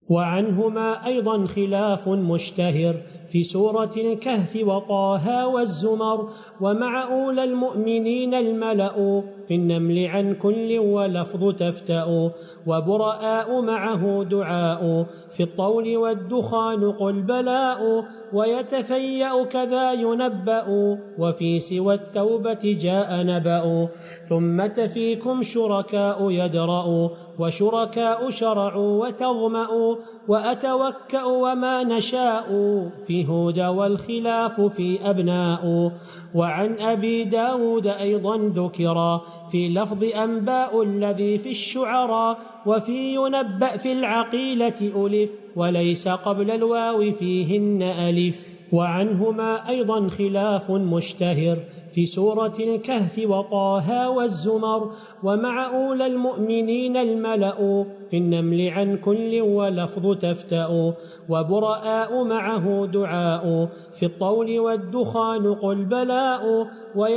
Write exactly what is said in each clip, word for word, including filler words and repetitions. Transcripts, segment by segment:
وعنهما أيضا خلاف مشتهر في سورة الكهف وطه والزمر، ومع أولى المؤمنين الملأ في النمل عن كل ولفظ تفتأ، وبرآء معه دعاء في الطول والدخان قل بلاء، ويتفيأ كذا ينبأ وفي سوى التوبة جاء نبأ، ثم تفيكم شركاء يدرأ وشركاء شرعوا وتظمأ، وأتوكأ وما نشاء في هود والخلاف في أبناء. وعن أبي داود أيضا ذكرا في لفظ أنباء الذي في الشعراء، وفي ينبأ في العقيلة ألف وليس قبل الواو فيهن ألف. وعنهما أيضا خلاف مشتهر في سورة الكهف وطه والزمر، ومع أولى المؤمنين الملأ في النمل عن كل ولفظ تفتأ، وبرآء معه دعاء في الطول والدخان قل بلاء،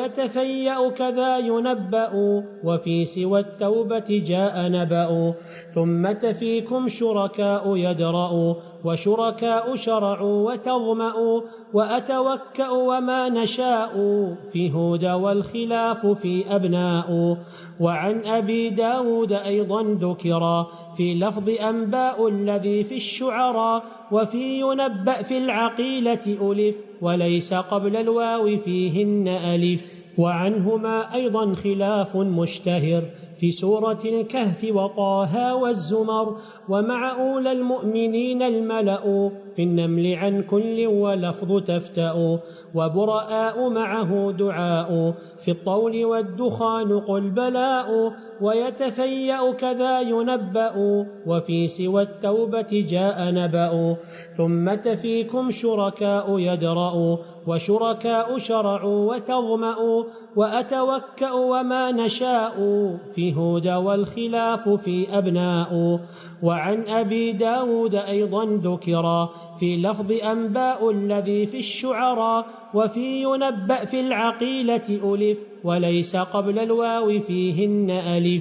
ويتفيأ كذا ينبأ وفي سوى التوبة جاء نبأ، ثم تفيكم شركاء يدرأ وشركاء شرعوا وتظمأ، وأتوكأ وما نشاء في هود والخلاف في أبناء. وعن أبي داود أيضا ذكرا في لفظ أنباء الذي في الشعراء، وفي ينبأ في العقيلة ألف وليس قبل الواو فيهن ألف. وعنهما أيضا خلاف مشتهر في سورة الكهف وطه والزمر، ومع أولى المؤمنين الملأ في النمل عن كل ولفظ تفتأ، وبرآء معه دعاء في الطول والدخان قل بلاء، ويتفيأ كذا ينبأ وفي سوى التوبة جاء نبأ، ثم تفيكم شركاء يدرأ وشركاء شرعوا وتظمأ، وأتوكأ وما نشاء في هود والخلاف في أبناء. وعن أبي داود أيضا ذكرا في لفظ أنباء الذي في الشعراء، وفي ينبأ في العقيلة ألف وليس قبل الواو فيهن ألف.